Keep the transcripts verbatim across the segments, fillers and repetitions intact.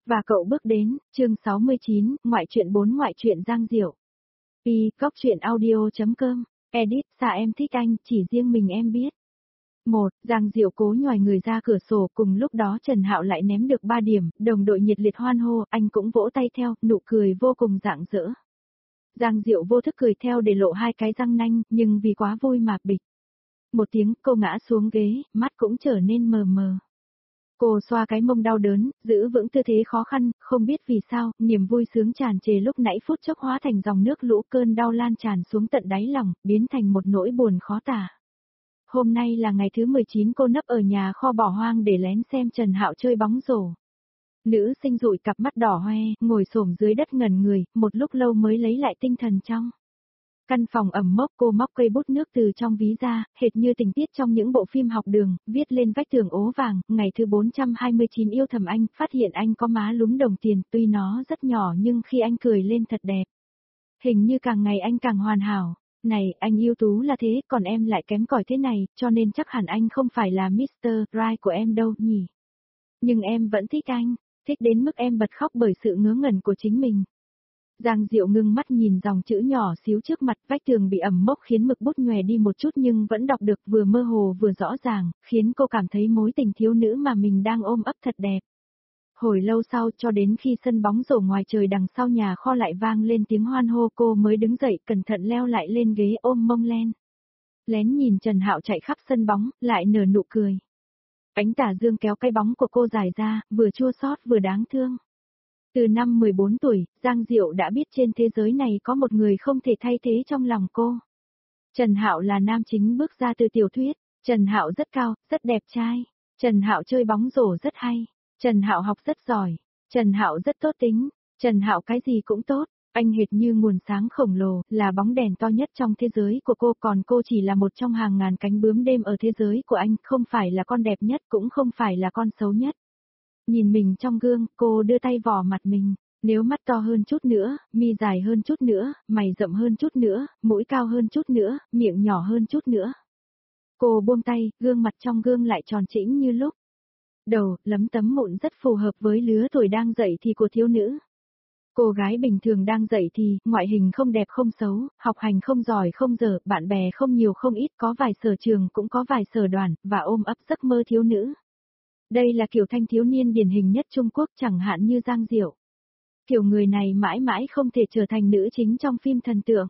Và cậu bước đến, chương sáu mươi chín, ngoại truyện bốn ngoại truyện Giang Diệu. Y, cóc truyện audio.com, edit, xa em thích anh, chỉ riêng mình em biết. Một, Giang Diệu cố nhòi người ra cửa sổ, cùng lúc đó Trần Hạo lại ném được ba điểm, đồng đội nhiệt liệt hoan hô, anh cũng vỗ tay theo, nụ cười vô cùng rạng rỡ. Giang Diệu vô thức cười theo để lộ hai cái răng nanh, nhưng vì quá vui mà bịch. Một tiếng, cô ngã xuống ghế, mắt cũng trở nên mờ mờ. Cô xoa cái mông đau đớn, giữ vững tư thế khó khăn, không biết vì sao, niềm vui sướng tràn trề lúc nãy phút chốc hóa thành dòng nước lũ, cơn đau lan tràn xuống tận đáy lòng, biến thành một nỗi buồn khó tả. Hôm nay là ngày thứ mười chín cô nấp ở nhà kho bỏ hoang để lén xem Trần Hạo chơi bóng rổ. Nữ sinh dụi cặp mắt đỏ hoe, ngồi xổm dưới đất ngẩn người, một lúc lâu mới lấy lại tinh thần trong. Căn phòng ẩm mốc, cô móc cây bút nước từ trong ví ra, hệt như tình tiết trong những bộ phim học đường, viết lên vách tường ố vàng, ngày thứ bốn trăm hai mươi chín yêu thầm anh, phát hiện anh có má lúm đồng tiền, tuy nó rất nhỏ nhưng khi anh cười lên thật đẹp. Hình như càng ngày anh càng hoàn hảo. Này, anh ưu tú là thế, còn em lại kém cỏi thế này, cho nên chắc hẳn anh không phải là mít tơ Right của em đâu nhỉ. Nhưng em vẫn thích anh, thích đến mức em bật khóc bởi sự ngớ ngẩn của chính mình. Giang Diệu ngưng mắt nhìn dòng chữ nhỏ xíu trước mặt, vách tường bị ẩm mốc khiến mực bút nhòe đi một chút nhưng vẫn đọc được, vừa mơ hồ vừa rõ ràng, khiến cô cảm thấy mối tình thiếu nữ mà mình đang ôm ấp thật đẹp. Hồi lâu sau, cho đến khi sân bóng rổ ngoài trời đằng sau nhà kho lại vang lên tiếng hoan hô, cô mới đứng dậy, cẩn thận leo lại lên ghế ôm mông len. Lén nhìn Trần Hạo chạy khắp sân bóng, lại nở nụ cười. Ánh tà dương kéo cái bóng của cô dài ra, vừa chua xót vừa đáng thương. Từ năm mười bốn tuổi, Giang Diệu đã biết trên thế giới này có một người không thể thay thế trong lòng cô. Trần Hạo là nam chính bước ra từ tiểu thuyết. Trần Hạo rất cao, rất đẹp trai. Trần Hạo chơi bóng rổ rất hay. Trần Hạo học rất giỏi. Trần Hạo rất tốt tính. Trần Hạo cái gì cũng tốt. Anh hệt như nguồn sáng khổng lồ, là bóng đèn to nhất trong thế giới của cô, còn cô chỉ là một trong hàng ngàn cánh bướm đêm ở thế giới của anh, không phải là con đẹp nhất, cũng không phải là con xấu nhất. Nhìn mình trong gương, cô đưa tay vò mặt mình, nếu mắt to hơn chút nữa, mi dài hơn chút nữa, mày rậm hơn chút nữa, mũi cao hơn chút nữa, miệng nhỏ hơn chút nữa. Cô buông tay, gương mặt trong gương lại tròn trĩnh như lúc. Đầu, lấm tấm mụn rất phù hợp với lứa tuổi đang dậy thì của thiếu nữ. Cô gái bình thường đang dậy thì, ngoại hình không đẹp không xấu, học hành không giỏi không dở, bạn bè không nhiều không ít, có vài sở trường cũng có vài sở đoàn, và ôm ấp giấc mơ thiếu nữ. Đây là kiểu thanh thiếu niên điển hình nhất Trung Quốc, chẳng hạn như Giang Diệu. Kiểu người này mãi mãi không thể trở thành nữ chính trong phim thần tượng.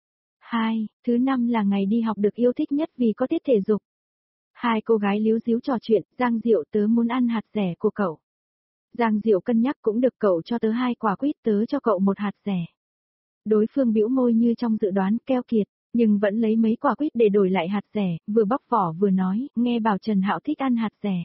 Hai, thứ năm là ngày đi học được yêu thích nhất vì có tiết thể dục. Hai cô gái líu díu trò chuyện, Giang Diệu tớ muốn ăn hạt dẻ của cậu. Giang Diệu cân nhắc cũng được, cậu cho tớ hai quả quýt, tớ cho cậu một hạt dẻ. Đối phương bĩu môi như trong dự đoán, keo kiệt, nhưng vẫn lấy mấy quả quýt để đổi lại hạt dẻ, vừa bóc vỏ vừa nói, nghe bảo Trần Hạo thích ăn hạt dẻ.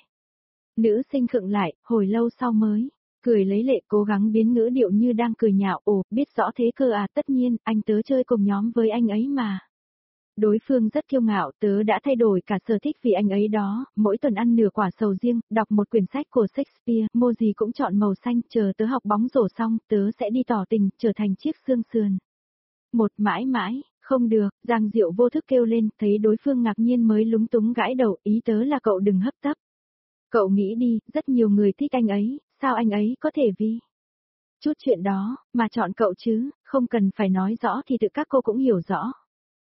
Nữ sinh khựng lại, hồi lâu sau mới cười lấy lệ, cố gắng biến ngữ điệu như đang cười nhạo, ồ, biết rõ thế cơ à, tất nhiên, anh tớ chơi cùng nhóm với anh ấy mà. Đối phương rất kiêu ngạo, tớ đã thay đổi cả sở thích vì anh ấy đó, mỗi tuần ăn nửa quả sầu riêng, đọc một quyển sách của Shakespeare, mô gì cũng chọn màu xanh, chờ tớ học bóng rổ xong, tớ sẽ đi tỏ tình, trở thành chiếc xương sườn. Một mãi mãi, không được, Giang Diệu vô thức kêu lên, thấy đối phương ngạc nhiên mới lúng túng gãi đầu, ý tớ là cậu đừng hấp tấp. Cậu nghĩ đi, rất nhiều người thích anh ấy, sao anh ấy có thể vì chút chuyện đó, mà chọn cậu chứ, không cần phải nói rõ thì tự các cô cũng hiểu rõ.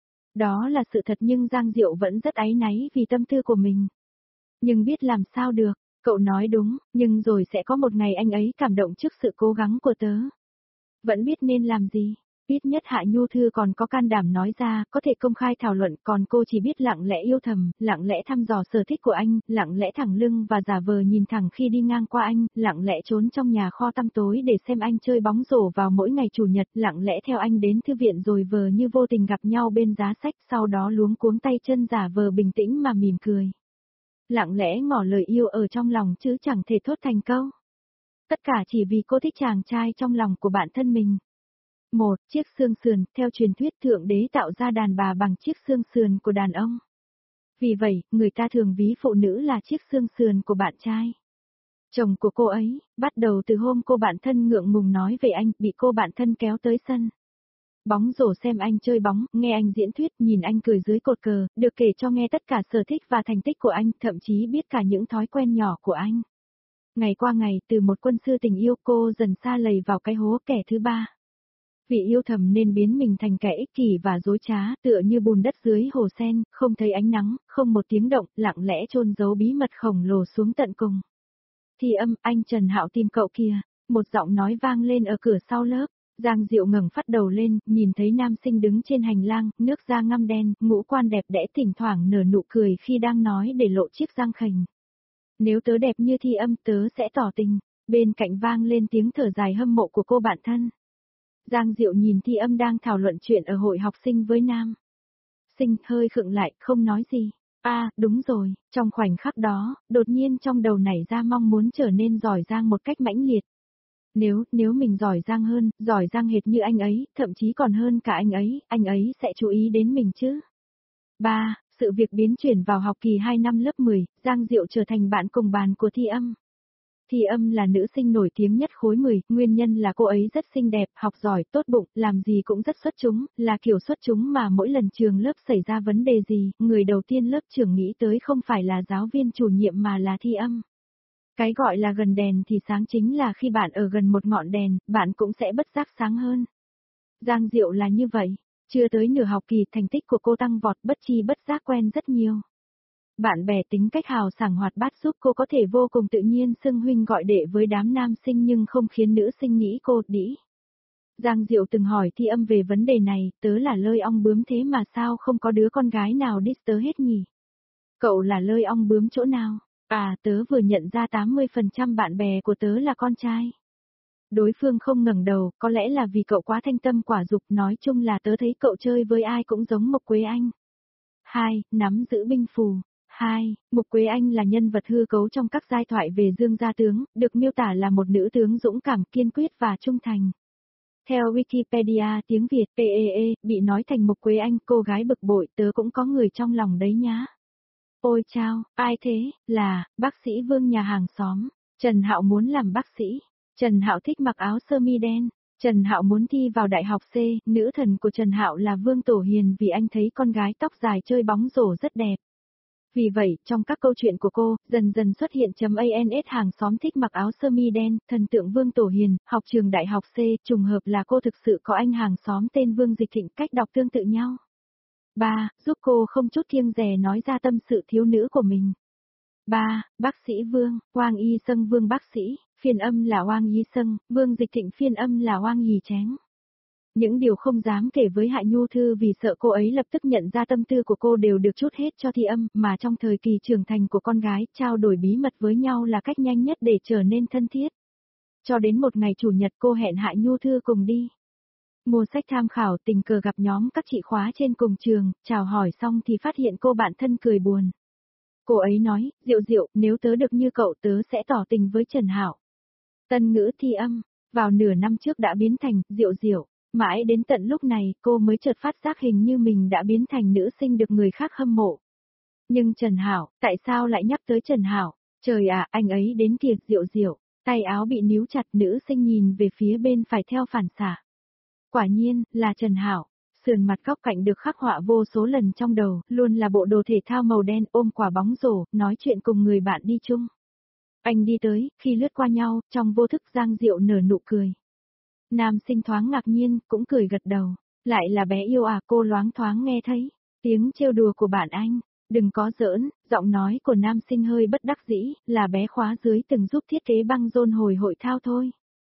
Đó là sự thật nhưng Giang Diệu vẫn rất áy náy vì tâm tư của mình. Nhưng biết làm sao được, cậu nói đúng, nhưng rồi sẽ có một ngày anh ấy cảm động trước sự cố gắng của tớ. Vẫn biết nên làm gì. Ít nhất Hạ Nhu Thư còn có can đảm nói ra, có thể công khai thảo luận, còn cô chỉ biết lặng lẽ yêu thầm, lặng lẽ thăm dò sở thích của anh, lặng lẽ thẳng lưng và giả vờ nhìn thẳng khi đi ngang qua anh, lặng lẽ trốn trong nhà kho tăm tối để xem anh chơi bóng rổ vào mỗi ngày chủ nhật, lặng lẽ theo anh đến thư viện rồi vờ như vô tình gặp nhau bên giá sách, sau đó luống cuống tay chân giả vờ bình tĩnh mà mỉm cười. Lặng lẽ ngỏ lời yêu ở trong lòng chứ chẳng thể thốt thành câu. Tất cả chỉ vì cô thích chàng trai trong lòng của bản thân mình. Một, chiếc xương sườn, theo truyền thuyết Thượng Đế tạo ra đàn bà bằng chiếc xương sườn của đàn ông. Vì vậy, người ta thường ví phụ nữ là chiếc xương sườn của bạn trai. Chồng của cô ấy, bắt đầu từ hôm cô bạn thân ngượng ngùng nói về anh, bị cô bạn thân kéo tới sân bóng rổ xem anh chơi bóng, nghe anh diễn thuyết, nhìn anh cười dưới cột cờ, được kể cho nghe tất cả sở thích và thành tích của anh, thậm chí biết cả những thói quen nhỏ của anh. Ngày qua ngày từ một quân sư tình yêu cô dần sa lầy vào cái hố kẻ thứ ba. Vì yêu thầm nên biến mình thành kẻ ích kỷ và dối trá, tựa như bùn đất dưới hồ sen, không thấy ánh nắng, không một tiếng động, lặng lẽ chôn giấu bí mật khổng lồ xuống tận cùng. Thi Âm, anh Trần Hạo tìm cậu kìa, một giọng nói vang lên ở cửa sau lớp. Giang Diệu ngẩng phát đầu lên, nhìn thấy nam sinh đứng trên hành lang, nước da ngăm đen, ngũ quan đẹp đẽ, thỉnh thoảng nở nụ cười khi đang nói để lộ chiếc răng khểnh. Nếu tớ đẹp như Thi Âm tớ sẽ tỏ tình. Bên cạnh vang lên tiếng thở dài hâm mộ của cô bạn thân. Giang Diệu nhìn Thi Âm đang thảo luận chuyện ở hội học sinh với nam sinh, hơi khựng lại, không nói gì. À, đúng rồi, trong khoảnh khắc đó, đột nhiên trong đầu nảy ra mong muốn trở nên giỏi giang một cách mãnh liệt. Nếu, nếu mình giỏi giang hơn, giỏi giang hệt như anh ấy, thậm chí còn hơn cả anh ấy, anh ấy sẽ chú ý đến mình chứ. ba. Sự việc biến chuyển vào học kỳ hai năm lớp mười, Giang Diệu trở thành bạn cùng bàn của Thi Âm. Thi Âm là nữ sinh nổi tiếng nhất khối mười, nguyên nhân là cô ấy rất xinh đẹp, học giỏi, tốt bụng, làm gì cũng rất xuất chúng, là kiểu xuất chúng mà mỗi lần trường lớp xảy ra vấn đề gì, người đầu tiên lớp trưởng nghĩ tới không phải là giáo viên chủ nhiệm mà là Thi Âm. Cái gọi là gần đèn thì sáng chính là khi bạn ở gần một ngọn đèn, bạn cũng sẽ bất giác sáng hơn. Giang Diệu là như vậy, chưa tới nửa học kỳ thành tích của cô tăng vọt, bất chi bất giác quen rất nhiều. Bạn bè tính cách hào sảng hoạt bát giúp cô có thể vô cùng tự nhiên xưng huynh gọi đệ với đám nam sinh nhưng không khiến nữ sinh nghĩ cô đĩ. Giang Diệu từng hỏi Thi Âm về vấn đề này, tớ là lơi ong bướm thế mà sao không có đứa con gái nào diss tớ hết nhỉ? Cậu là lơi ong bướm chỗ nào? À, tớ vừa nhận ra tám mươi phần trăm bạn bè của tớ là con trai. Đối phương không ngẩng đầu, có lẽ là vì cậu quá thanh tâm quả dục, nói chung là tớ thấy cậu chơi với ai cũng giống Mộc Quế Anh. hai. Nắm giữ binh phù. hai. Mục Quế Anh là nhân vật hư cấu trong các giai thoại về Dương Gia Tướng, được miêu tả là một nữ tướng dũng cảm, kiên quyết và trung thành. Theo Wikipedia tiếng Việt, pê e e, bị nói thành Mục Quế Anh, cô gái bực bội, tớ cũng có người trong lòng đấy nhá. Ôi chao, ai thế? Là, bác sĩ Vương nhà hàng xóm. Trần Hạo muốn làm bác sĩ. Trần Hạo thích mặc áo sơ mi đen. Trần Hạo muốn thi vào đại học C, nữ thần của Trần Hạo là Vương Tổ Hiền vì anh thấy con gái tóc dài chơi bóng rổ rất đẹp. Vì vậy, trong các câu chuyện của cô, dần dần xuất hiện chấm ans hàng xóm thích mặc áo sơ mi đen, thần tượng Vương Tổ Hiền, học trường đại học C, trùng hợp là cô thực sự có anh hàng xóm tên Vương Dịch Thịnh, cách đọc tương tự nhau. ba. Giúp cô không chút kiêng dè nói ra tâm sự thiếu nữ của mình. ba. Bác sĩ Vương, Oang Y Sâng Vương bác sĩ, phiên âm là Oang Y Sâng, Vương Dịch Thịnh phiên âm là Oang Y Chén. Những điều không dám kể với Hạ Nhu Thư vì sợ cô ấy lập tức nhận ra tâm tư của cô đều được trút hết cho Thi Âm, mà trong thời kỳ trưởng thành của con gái, trao đổi bí mật với nhau là cách nhanh nhất để trở nên thân thiết. Cho đến một ngày chủ nhật cô hẹn Hạ Nhu Thư cùng đi mua sách tham khảo, tình cờ gặp nhóm các chị khóa trên cùng trường, chào hỏi xong thì phát hiện cô bạn thân cười buồn. Cô ấy nói, Diệu Diệu, nếu tớ được như cậu tớ sẽ tỏ tình với Trần Hạo. Tân ngữ Thi Âm, vào nửa năm trước đã biến thành Diệu Diệu. Mãi đến tận lúc này, cô mới chợt phát giác hình như mình đã biến thành nữ sinh được người khác hâm mộ. Nhưng Trần Hạo, tại sao lại nhắc tới Trần Hạo? Trời ạ, anh ấy đến kìa, Diệu Diệu. Tay áo bị níu chặt, nữ sinh nhìn về phía bên phải theo phản xạ. Quả nhiên, là Trần Hạo. Sườn mặt góc cạnh được khắc họa vô số lần trong đầu, luôn là bộ đồ thể thao màu đen, ôm quả bóng rổ, nói chuyện cùng người bạn đi chung. Anh đi tới, khi lướt qua nhau, trong vô thức Giang Diệu nở nụ cười. Nam sinh thoáng ngạc nhiên, cũng cười gật đầu. Lại là bé yêu à, cô loáng thoáng nghe thấy tiếng trêu đùa của bạn anh. Đừng có giỡn, giọng nói của nam sinh hơi bất đắc dĩ, là bé khóa dưới từng giúp thiết kế băng rôn hồi hội thao thôi.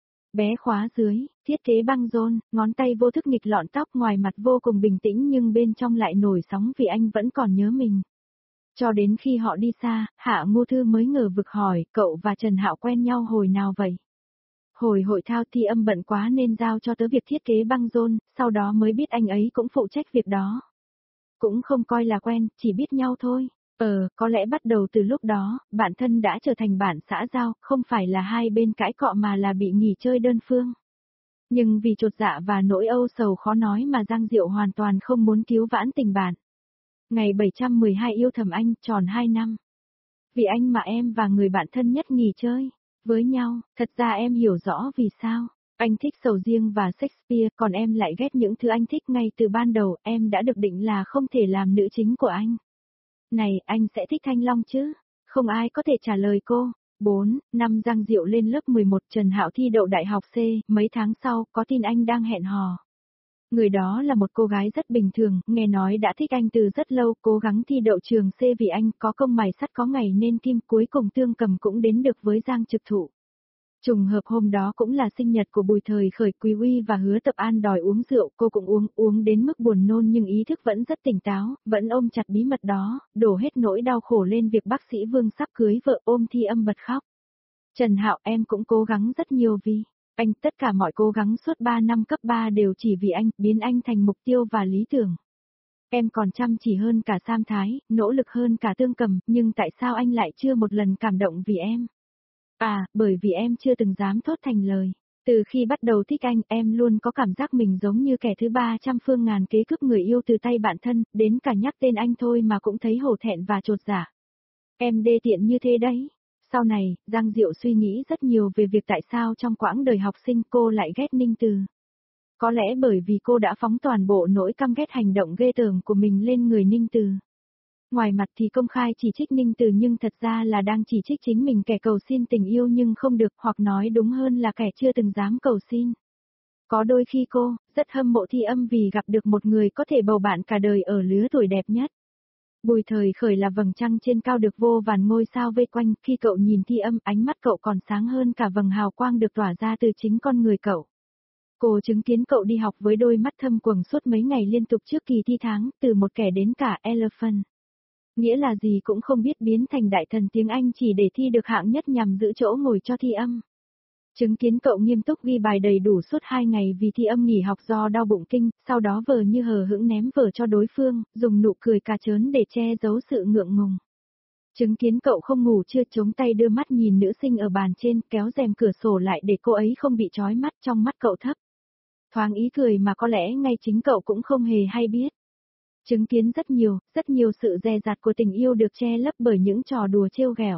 Bé khóa dưới, thiết kế băng rôn, ngón tay vô thức nghịch lọn tóc, ngoài mặt vô cùng bình tĩnh nhưng bên trong lại nổi sóng vì anh vẫn còn nhớ mình. Cho đến khi họ đi xa, Hạ Ngô Thư mới ngờ vực hỏi, cậu và Trần Hạo quen nhau hồi nào vậy? Hồi hội thao Thi Âm bận quá nên giao cho tớ việc thiết kế băng rôn, sau đó mới biết anh ấy cũng phụ trách việc đó. Cũng không coi là quen, chỉ biết nhau thôi. Ờ, có lẽ bắt đầu từ lúc đó, bạn thân đã trở thành bạn xã giao, không phải là hai bên cãi cọ mà là bị nghỉ chơi đơn phương. Nhưng vì chột dạ và nỗi âu sầu khó nói mà Giang Diệu hoàn toàn không muốn cứu vãn tình bạn. Ngày bảy trăm mười hai yêu thầm anh, tròn hai năm. Vì anh mà em và người bạn thân nhất nghỉ chơi với nhau, thật ra em hiểu rõ vì sao. Anh thích sầu riêng và Shakespeare, còn em lại ghét những thứ anh thích ngay từ ban đầu, em đã được định là không thể làm nữ chính của anh. Này, anh sẽ thích Thanh Long chứ? Không ai có thể trả lời cô. bốn, năm Giang Diệu lên lớp mười một, Trần Hạo thi đậu đại học C, mấy tháng sau, có tin anh đang hẹn hò. Người đó là một cô gái rất bình thường, nghe nói đã thích anh từ rất lâu, cố gắng thi đậu trường C vì anh có công mài sắt có ngày nên kim, cuối cùng Tương Cầm cũng đến được với Giang Trực Thụ. Trùng hợp hôm đó cũng là sinh nhật của Bùi Thời Khởi, Quý Uy và Hứa Tập An đòi uống rượu, cô cũng uống, uống đến mức buồn nôn nhưng ý thức vẫn rất tỉnh táo, vẫn ôm chặt bí mật đó, đổ hết nỗi đau khổ lên việc bác sĩ Vương sắp cưới vợ, ôm Thi Âm bật khóc. Trần Hạo, em cũng cố gắng rất nhiều vì anh, tất cả mọi cố gắng suốt ba năm cấp ba đều chỉ vì anh, biến anh thành mục tiêu và lý tưởng. Em còn chăm chỉ hơn cả Sam Thái, nỗ lực hơn cả Tương Cầm, nhưng tại sao anh lại chưa một lần cảm động vì em? À, bởi vì em chưa từng dám thốt thành lời. Từ khi bắt đầu thích anh, em luôn có cảm giác mình giống như kẻ thứ ba trăm phương ngàn kế cướp người yêu từ tay bạn thân, đến cả nhắc tên anh thôi mà cũng thấy hổ thẹn và chột dạ. Em đê tiện như thế đấy. Sau này, Giang Diệu suy nghĩ rất nhiều về việc tại sao trong quãng đời học sinh cô lại ghét Ninh Từ. Có lẽ bởi vì cô đã phóng toàn bộ nỗi căm ghét hành động ghê tởm của mình lên người Ninh Từ. Ngoài mặt thì công khai chỉ trích Ninh Từ nhưng thật ra là đang chỉ trích chính mình, kẻ cầu xin tình yêu nhưng không được, hoặc nói đúng hơn là kẻ chưa từng dám cầu xin. Có đôi khi cô rất hâm mộ Thi Âm vì gặp được một người có thể bầu bạn cả đời ở lứa tuổi đẹp nhất. Bùi Thời Khởi là vầng trăng trên cao được vô vàn ngôi sao vây quanh, khi cậu nhìn Thi Âm, ánh mắt cậu còn sáng hơn cả vầng hào quang được tỏa ra từ chính con người cậu. Cô chứng kiến cậu đi học với đôi mắt thâm quầng suốt mấy ngày liên tục trước kỳ thi tháng, từ một kẻ đến cả elephant. Nghĩa là gì cũng không biết, biến thành đại thần tiếng Anh chỉ để thi được hạng nhất nhằm giữ chỗ ngồi cho Thi Âm. Chứng kiến cậu nghiêm túc ghi bài đầy đủ suốt hai ngày vì Thi Âm nghỉ học do đau bụng kinh, sau đó vờ như hờ hững ném vở cho đối phương, dùng nụ cười cà trớn để che giấu sự ngượng ngùng. Chứng kiến cậu không ngủ trưa, chống tay đưa mắt nhìn nữ sinh ở bàn trên, kéo rèm cửa sổ lại để cô ấy không bị chói mắt, trong mắt cậu thấp thoáng ý cười mà có lẽ ngay chính cậu cũng không hề hay biết. Chứng kiến rất nhiều, rất nhiều sự dè dặt của tình yêu được che lấp bởi những trò đùa trêu ghẹo.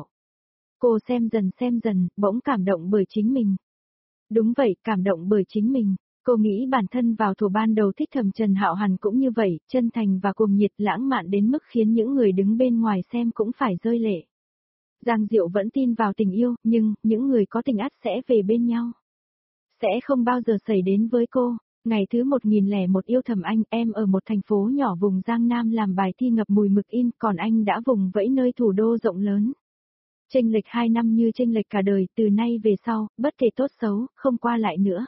Cô xem dần xem dần, bỗng cảm động bởi chính mình. Đúng vậy, cảm động bởi chính mình. Cô nghĩ bản thân vào thuở ban đầu thích thầm Trần Hạo hẳn cũng như vậy, chân thành và cuồng nhiệt, lãng mạn đến mức khiến những người đứng bên ngoài xem cũng phải rơi lệ. Giang Diệu vẫn tin vào tình yêu, nhưng những người có tình ắt sẽ về bên nhau. Sẽ không bao giờ xảy đến với cô. Ngày thứ một nghìn lẻ một yêu thầm anh, em ở một thành phố nhỏ vùng Giang Nam làm bài thi ngập mùi mực in, còn anh đã vùng vẫy nơi thủ đô rộng lớn. Chênh lệch hai năm như chênh lệch cả đời, từ nay về sau, bất kể tốt xấu, không qua lại nữa.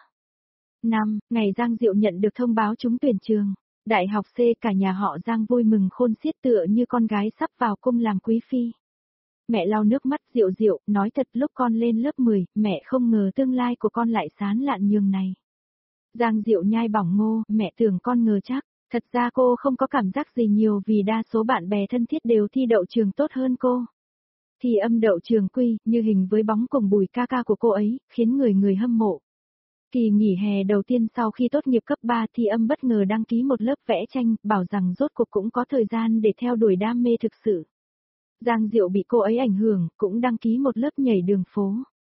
Năm, ngày Giang Diệu nhận được thông báo trúng tuyển trường. Đại học C, cả nhà họ Giang vui mừng khôn xiết tựa như con gái sắp vào cung làm quý phi. Mẹ lau nước mắt, Diệu Diệu, nói thật lúc con lên lớp mười, mẹ không ngờ tương lai của con lại sáng lạn nhường này. Giang Diệu nhai bỏng ngô, mẹ tưởng con ngờ chắc. Thật ra cô không có cảm giác gì nhiều vì đa số bạn bè thân thiết đều thi đậu trường tốt hơn cô. Thi Âm đậu trường Quy, như hình với bóng cùng Bùi ca ca của cô ấy, khiến người người hâm mộ. Kỳ nghỉ hè đầu tiên sau khi tốt nghiệp cấp ba, Thi Âm bất ngờ đăng ký một lớp vẽ tranh, bảo rằng rốt cuộc cũng có thời gian để theo đuổi đam mê thực sự. Giang Diệu bị cô ấy ảnh hưởng, cũng đăng ký một lớp nhảy đường phố.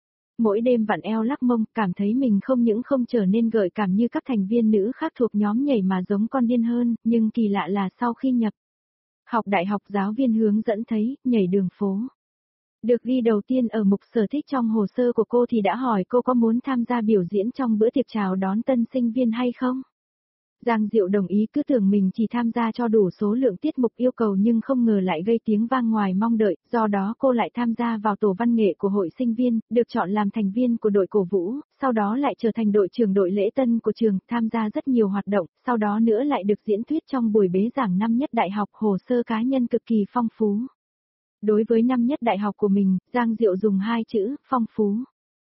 Mỗi đêm vặn eo lắc mông, cảm thấy mình không những không trở nên gợi cảm như các thành viên nữ khác thuộc nhóm nhảy mà giống con điên hơn, nhưng kỳ lạ là sau khi nhập học đại học, giáo viên hướng dẫn thấy, nhảy đường phố được ghi đầu tiên ở mục sở thích trong hồ sơ của cô thì đã hỏi cô có muốn tham gia biểu diễn trong bữa tiệc chào đón tân sinh viên hay không. Giang Diệu đồng ý, cứ tưởng mình chỉ tham gia cho đủ số lượng tiết mục yêu cầu nhưng không ngờ lại gây tiếng vang ngoài mong đợi, do đó cô lại tham gia vào tổ văn nghệ của hội sinh viên, được chọn làm thành viên của đội cổ vũ, sau đó lại trở thành đội trưởng đội lễ tân của trường, tham gia rất nhiều hoạt động, sau đó nữa lại được diễn thuyết trong buổi bế giảng năm nhất đại học, hồ sơ cá nhân cực kỳ phong phú. Đối với năm nhất đại học của mình, Giang Diệu dùng hai chữ, phong phú,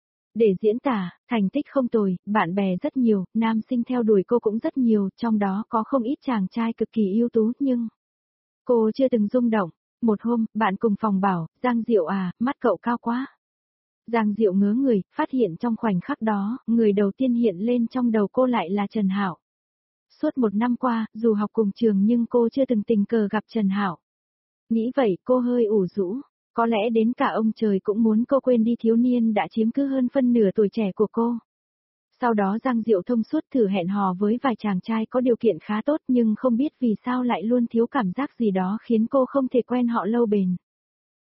để diễn tả. Thành tích không tồi, bạn bè rất nhiều, nam sinh theo đuổi cô cũng rất nhiều, trong đó có không ít chàng trai cực kỳ ưu tú nhưng cô chưa từng rung động. Một hôm, bạn cùng phòng bảo, Giang Diệu à, mắt cậu cao quá. Giang Diệu ngớ người, phát hiện trong khoảnh khắc đó, người đầu tiên hiện lên trong đầu cô lại là Trần Hạo. Suốt một năm qua, dù học cùng trường nhưng cô chưa từng tình cờ gặp Trần Hạo. Nghĩ vậy, cô hơi ủ rũ. Có lẽ đến cả ông trời cũng muốn cô quên đi thiếu niên đã chiếm cứ hơn phân nửa tuổi trẻ của cô. Sau đó Giang Diệu thông suốt thử hẹn hò với vài chàng trai có điều kiện khá tốt nhưng không biết vì sao lại luôn thiếu cảm giác gì đó khiến cô không thể quen họ lâu bền.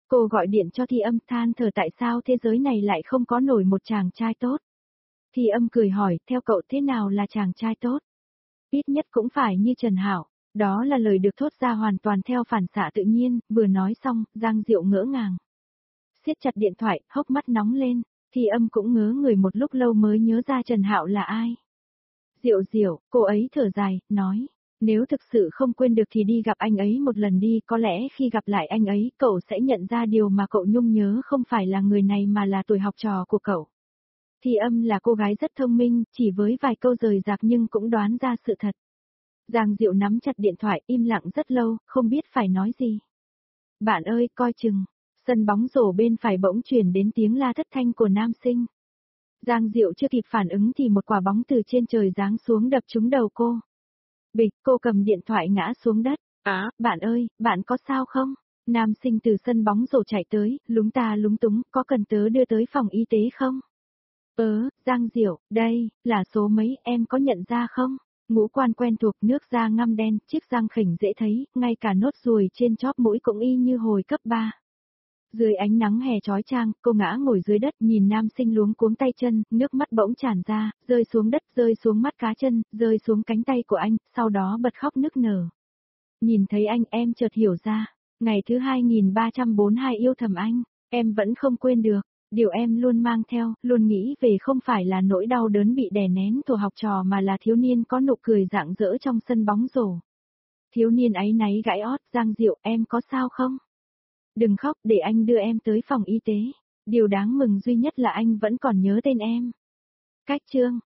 Cô gọi điện cho Thi Âm than thở tại sao thế giới này lại không có nổi một chàng trai tốt. Thi Âm cười hỏi, theo cậu thế nào là chàng trai tốt? Ít nhất cũng phải như Trần Hạo. Đó là lời được thốt ra hoàn toàn theo phản xạ tự nhiên, vừa nói xong, Giang Diệu ngỡ ngàng. Siết chặt điện thoại, hốc mắt nóng lên, Thi Âm cũng ngớ người một lúc lâu mới nhớ ra Trần Hạo là ai. Diệu Diệu, cô ấy thở dài, nói, nếu thực sự không quên được thì đi gặp anh ấy một lần đi, có lẽ khi gặp lại anh ấy, cậu sẽ nhận ra điều mà cậu nhung nhớ không phải là người này mà là tuổi học trò của cậu. Thi Âm là cô gái rất thông minh, chỉ với vài câu rời rạc nhưng cũng đoán ra sự thật. Giang Diệu nắm chặt điện thoại, im lặng rất lâu, không biết phải nói gì. Bạn ơi, coi chừng. Sân bóng rổ bên phải bỗng chuyển đến tiếng la thất thanh của nam sinh. Giang Diệu chưa kịp phản ứng thì một quả bóng từ trên trời giáng xuống đập trúng đầu cô. Bịch, cô cầm điện thoại ngã xuống đất. Á, bạn ơi, bạn có sao không? Nam sinh từ sân bóng rổ chạy tới, lúng ta lúng túng, có cần tớ đưa tới phòng y tế không? Ớ, Giang Diệu, đây, là số mấy, em có nhận ra không? Ngũ quan quen thuộc, nước da ngăm đen, chiếc răng khỉnh dễ thấy, ngay cả nốt ruồi trên chóp mũi cũng y như hồi cấp ba. Dưới ánh nắng hè chói chang, cô ngã ngồi dưới đất nhìn nam sinh luống cuống tay chân, nước mắt bỗng tràn ra, rơi xuống đất, rơi xuống mắt cá chân, rơi xuống cánh tay của anh, sau đó bật khóc nức nở. Nhìn thấy anh em chợt hiểu ra, ngày thứ hai nghìn ba trăm bốn mươi hai yêu thầm anh, em vẫn không quên được. Điều em luôn mang theo, luôn nghĩ về không phải là nỗi đau đớn bị đè nén của học trò mà là thiếu niên có nụ cười rạng rỡ trong sân bóng rổ. Thiếu niên áy náy gãi ót, Giang Diệu, em có sao không? Đừng khóc, để anh đưa em tới phòng y tế. Điều đáng mừng duy nhất là anh vẫn còn nhớ tên em. Cách chương